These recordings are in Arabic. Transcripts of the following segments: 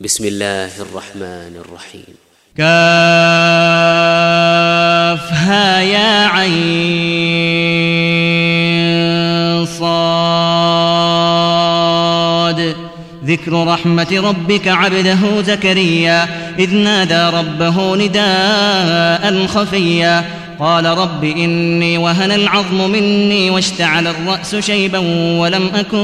بسم الله الرحمن الرحيم. كافها يا عين صاد. ذكر رحمة ربك عبده زكريا إذ نادى ربه نداء خفيا قال رب إني وهن العظم مني واشتعل الرأس شيبا ولم أكن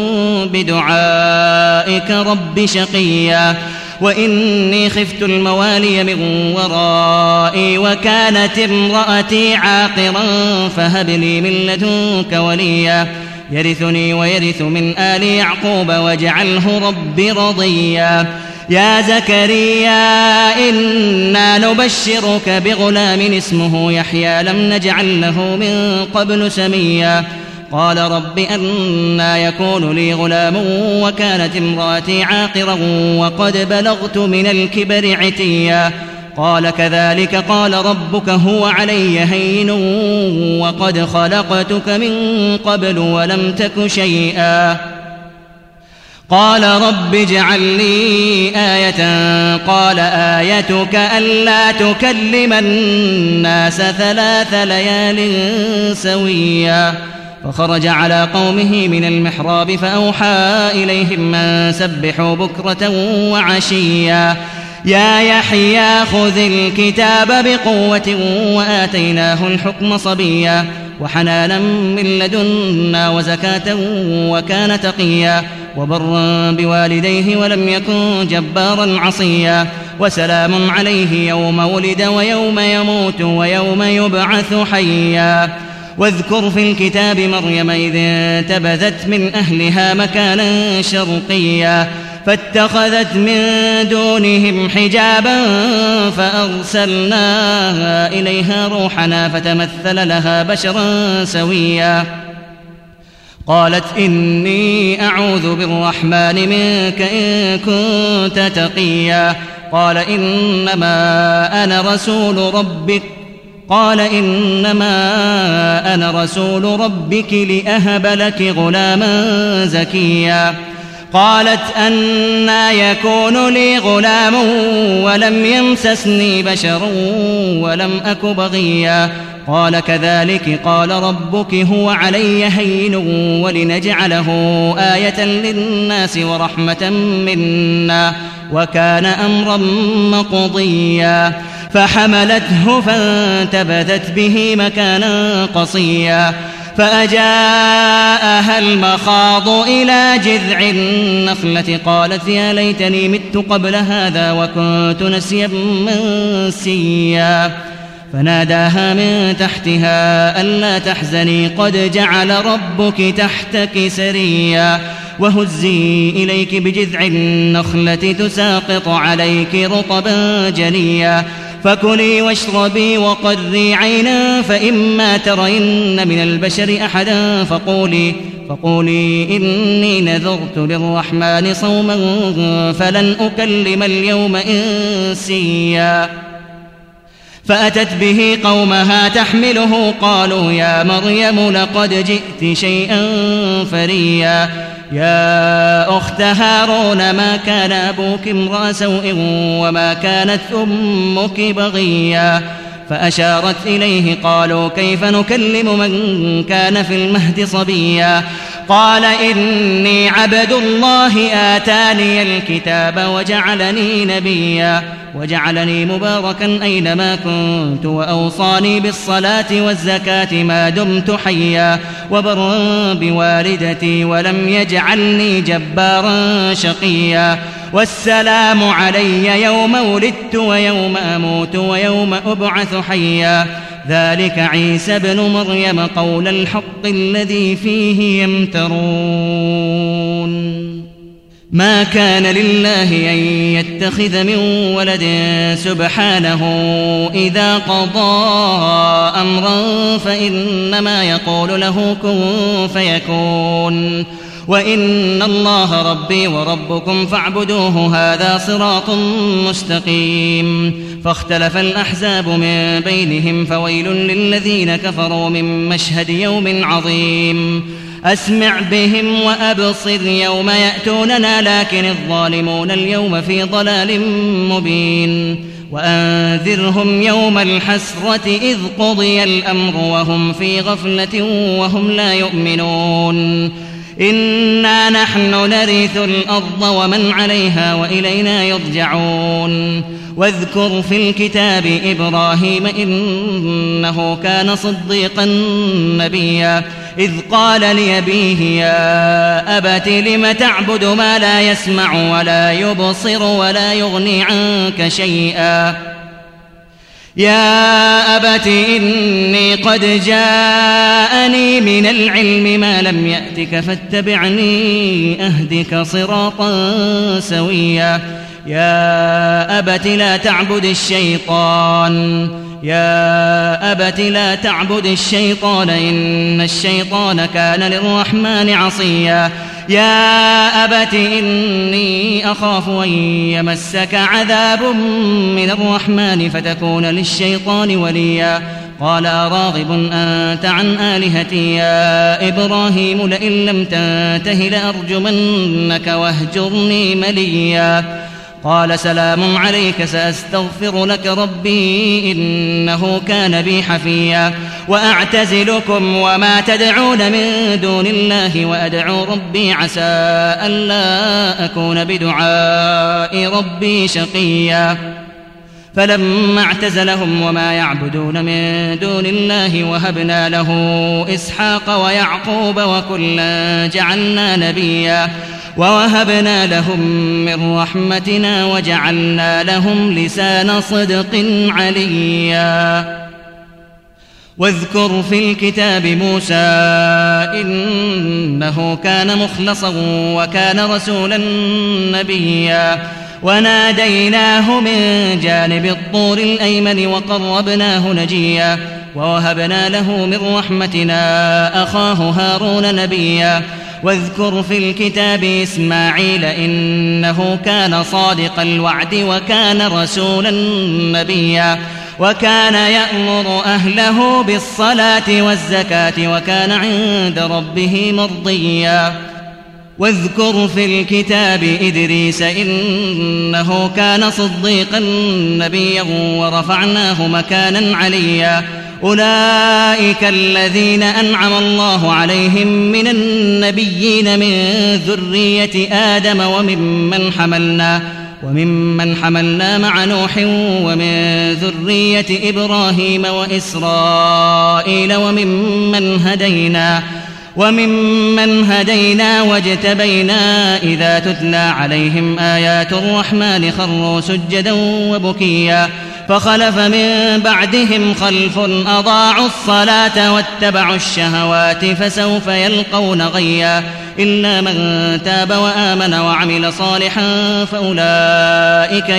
بدعائك رب شقيا وإني خفت الموالي من ورائي وكانت امرأتي عاقرا فهب لي من لدنك وليا يرثني ويرث من آل يعقوب واجعله رب رضيا. يا زكريا إنا نبشرك بغلام اسمه يحيى لم نجعل له من قبل سميا قال رب أنى يكون لي غلام وكانت امرأتي عاقرا وقد بلغت من الكبر عتيا قال كذلك قال ربك هو علي هين وقد خلقتك من قبل ولم تك شيئا قال رب اجعل لي آية قال آيتك ألا تكلم الناس 3 ليال سويا فخرج على قومه من المحراب فأوحى إليهم أن سبحوا بكرة وعشيا يا يحيى خذ الكتاب بقوة وآتيناه الحكم صبيا وحنانا من لدنا وزكاة وكان تقيا وبرا بوالديه ولم يكن جبارا عصيا وسلام عليه يوم ولد ويوم يموت ويوم يبعث حيا. واذكر في الكتاب مريم إذ انتبذت من أهلها مكانا شرقيا فاتخذت من دونهم حجابا فأرسلنا إليها روحنا فتمثل لها بشرا سويا قالت إني أعوذ بالرحمن منك إن كنت تقيا قال إنما أنا رسول ربك لأهب لك غلاما زكيا قالت أنى يكون لي غلام ولم يمسسني بشر ولم أك بغيا قال كذلك قال ربك هو علي هين ولنجعله آية للناس ورحمة منا وكان أمرا مقضيا فحملته فانتبذت به مكانا قصيا فأجاءها المخاض إلى جذع النخلة قالت يا ليتني مت قبل هذا وكنت نسيا منسيا فناداها من تحتها ألا تحزني قد جعل ربك تحتك سريا وهزي إليك بجذع النخلة تساقط عليك رطبا جنيا فكلي واشربي وقري عينا فإما ترين من البشر أحدا فقولي إني نذرت للرحمن صوما فلن أكلم اليوم إنسيا فأتت به قومها تحمله قالوا يا مريم لقد جئت شيئا فريا يا أخت هارون ما كان أبوك امرأ سوء وما كانت أمك بغيا فأشارت إليه قالوا كيف نكلم من كان في المهد صبيا قال إني عبد الله آتاني الكتاب وجعلني نبيا وجعلني مباركا أينما كنت وأوصاني بالصلاة والزكاة ما دمت حيا وبرا بوالدتي ولم يجعلني جبارا شقيا والسلام علي يوم ولدت ويوم أموت ويوم أبعث حيا ذلك عيسى بن مريم قول الحق الذي فيه يمترون ما كان لله أن يتخذ من ولد سبحانه إذا قضى أمرا فإنما يقول له كن فيكون وإن الله ربي وربكم فاعبدوه هذا صراط مستقيم فاختلف الأحزاب من بينهم فويل للذين كفروا من مشهد يوم عظيم أسمع بهم وأبصر يوم يأتوننا لكن الظالمون اليوم في ضلال مبين وأنذرهم يوم الحسرة إذ قضي الأمر وهم في غفلة وهم لا يؤمنون إنا نحن نرث الأرض ومن عليها وإلينا يرجعون واذكر في الكتاب إبراهيم إنه كان صديقا نبيا إذ قال لأبيه يا أبت لم تعبد ما لا يسمع ولا يبصر ولا يغني عنك شيئا يا أبت إني قد جاءني من العلم ما لم يأتك فاتبعني أهدك صراطا سويا يا أبت لا تعبد الشيطان الشيطان إن الشيطان كان للرحمن عصيا يا أبت إني أخاف أن يمسك عذاب من الرحمن فتكون للشيطان وليا قال راغب أنت عن آلهتي يا إبراهيم لئن لم تنته لأرجمنك واهجرني مليا قال سلام عليك سأستغفر لك ربي إنه كان بي حفيا وأعتزلكم وما تدعون من دون الله وأدعو ربي عسى ألا أكون بدعاء ربي شقيا فلما اعتزلهم وما يعبدون من دون الله وهبنا له إسحاق ويعقوب وكلا جعلنا نبيا ووهبنا لهم من رحمتنا وجعلنا لهم لسان صدق عليا واذكر في الكتاب موسى إنه كان مخلصا وكان رسولا نبيا وناديناه من جانب الطور الأيمن وقربناه نجيا ووهبنا له من رحمتنا أخاه هارون نبيا واذكر في الكتاب إسماعيل إنه كان صادق الوعد وكان رسولا نبيا وكان يأمر أهله بالصلاة والزكاة وكان عند ربه مرضيا واذكر في الكتاب إدريس إنه كان صديقا نبيا ورفعناه مكانا عليا أولئك الذين أنعم الله عليهم من النبيين من ذرية آدم وممن حملنا مع نوح ومن ذرية إبراهيم وإسرائيل وممن هدينا واجتبينا إذا تتلى عليهم آيات الرحمن خروا سجدا وبكيا فخلف من بعدهم خلف أضاعوا الصلاة واتبعوا الشهوات فسوف يلقون غيا إلا من تاب وآمن وعمل صالحا فأولئك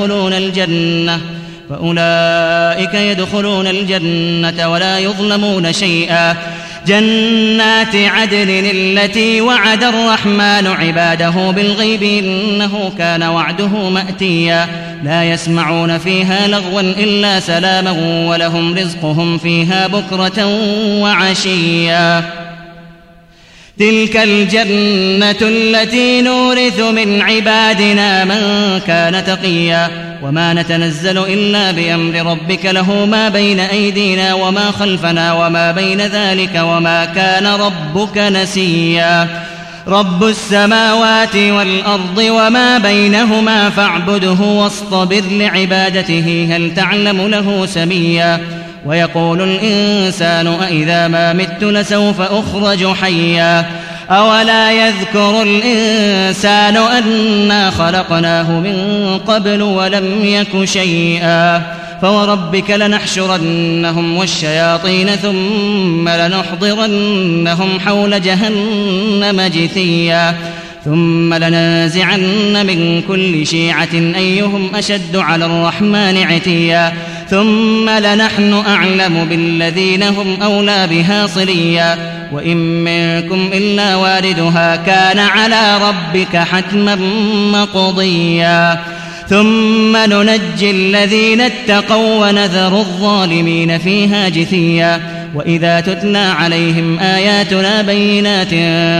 يدخلون الجنة ولا يظلمون شيئا جنات عدن التي وعد الرحمن عباده بالغيب إنه كان وعده مأتيا لا يسمعون فيها لغوا إلا سلاما ولهم رزقهم فيها بكرة وعشيا تلك الجنة التي نورث من عبادنا من كان تقيا وما نتنزل إلا بأمر ربك له ما بين أيدينا وما خلفنا وما بين ذلك وما كان ربك نسيا رب السماوات والأرض وما بينهما فاعبده واصطبر لعبادته هل تعلم له سميا ويقول الإنسان أإذا ما مت لسوف أخرج حيا أولا يذكر الإنسان أنا خلقناه من قبل ولم يك شيئا فوربك لنحشرنهم والشياطين ثم لنحضرنهم حول جهنم جثيا ثم لننزعن من كل شيعة أيهم أشد على الرحمن عتيا ثم لنحن أعلم بالذين هم أولى بها صليا وإن منكم إلا واردها كان على ربك حتما مقضيا ثم ننجي الذين اتقوا ونذر الظالمين فيها جثيا وإذا تتلى عليهم آياتنا بينات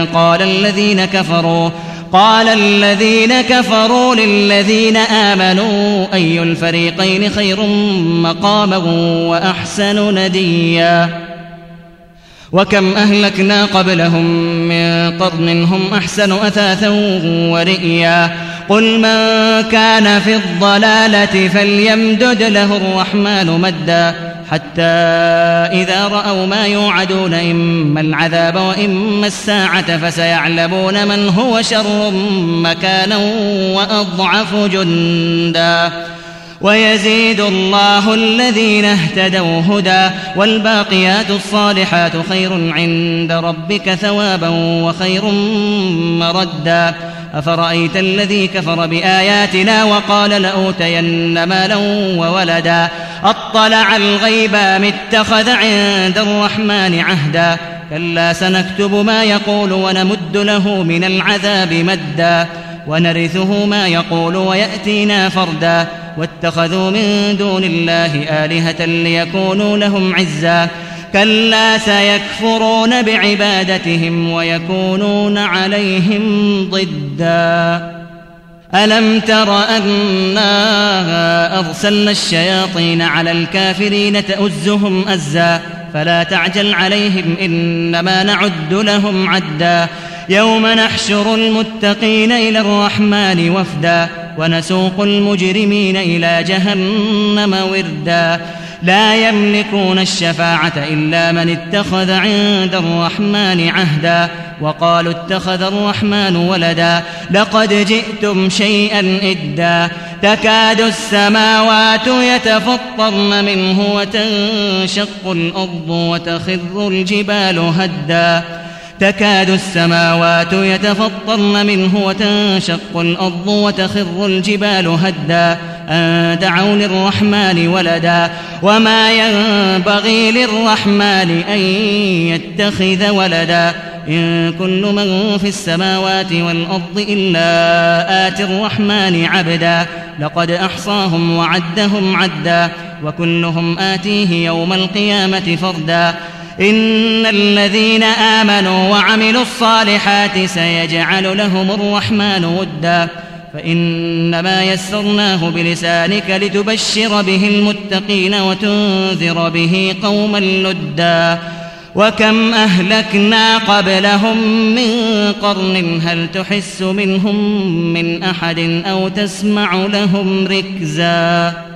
قال الذين كفروا للذين آمنوا أي الفريقين خير مقاما وأحسن نديا وكم أهلكنا قبلهم من قرن هم أحسن أثاثا ورئيا قل من كان في الضلالة فليمدد له الرحمن مدا حتى إذا رأوا ما يوعدون إما العذاب وإما الساعة فسيعلمون من هو شر مكانا وأضعف جندا ويزيد الله الذين اهتدوا هدى والباقيات الصالحات خير عند ربك ثوابا وخير مردا أفرأيت الذي كفر بآياتنا وقال لأوتين مالا وولدا أطلع الغيب أم اتخذ عند الرحمن عهدا كلا سنكتب ما يقول ونمد له من العذاب مدا ونرثه ما يقول ويأتينا فردا واتخذوا من دون الله آلهة ليكونوا لهم عزا كلا سيكفرون بعبادتهم ويكونون عليهم ضدا ألم تر أنا أرسلنا الشياطين على الكافرين تؤزهم أزا فلا تعجل عليهم إنما نعد لهم عدا يوم نحشر المتقين إلى الرحمن وفدا ونسوق المجرمين إلى جهنم وردا لا يملكون الشفاعة إلا من اتخذ عند الرحمن عهدا وقالوا اتخذ الرحمن ولدا لقد جئتم شيئا إدا تكاد السماوات يتفطرن منه وتنشق الأرض وتخر الجبال هدا تكاد السماوات يتفطرن منه وتنشق الأرض وتخر الجبال هدا أن دعوا للرحمن ولدا وما ينبغي للرحمن أن يتخذ ولدا إن كل من في السماوات والأرض إلا آتي الرحمن عبدا لقد أحصاهم وعدهم عدا وكلهم آتيه يوم القيامة فردا إن الذين آمنوا وعملوا الصالحات سيجعل لهم الرحمن ودا فإنما يسرناه بلسانك لتبشر به المتقين وتنذر به قوما لدا وكم أهلكنا قبلهم من قرن هل تحس منهم من أحد أو تسمع لهم ركزا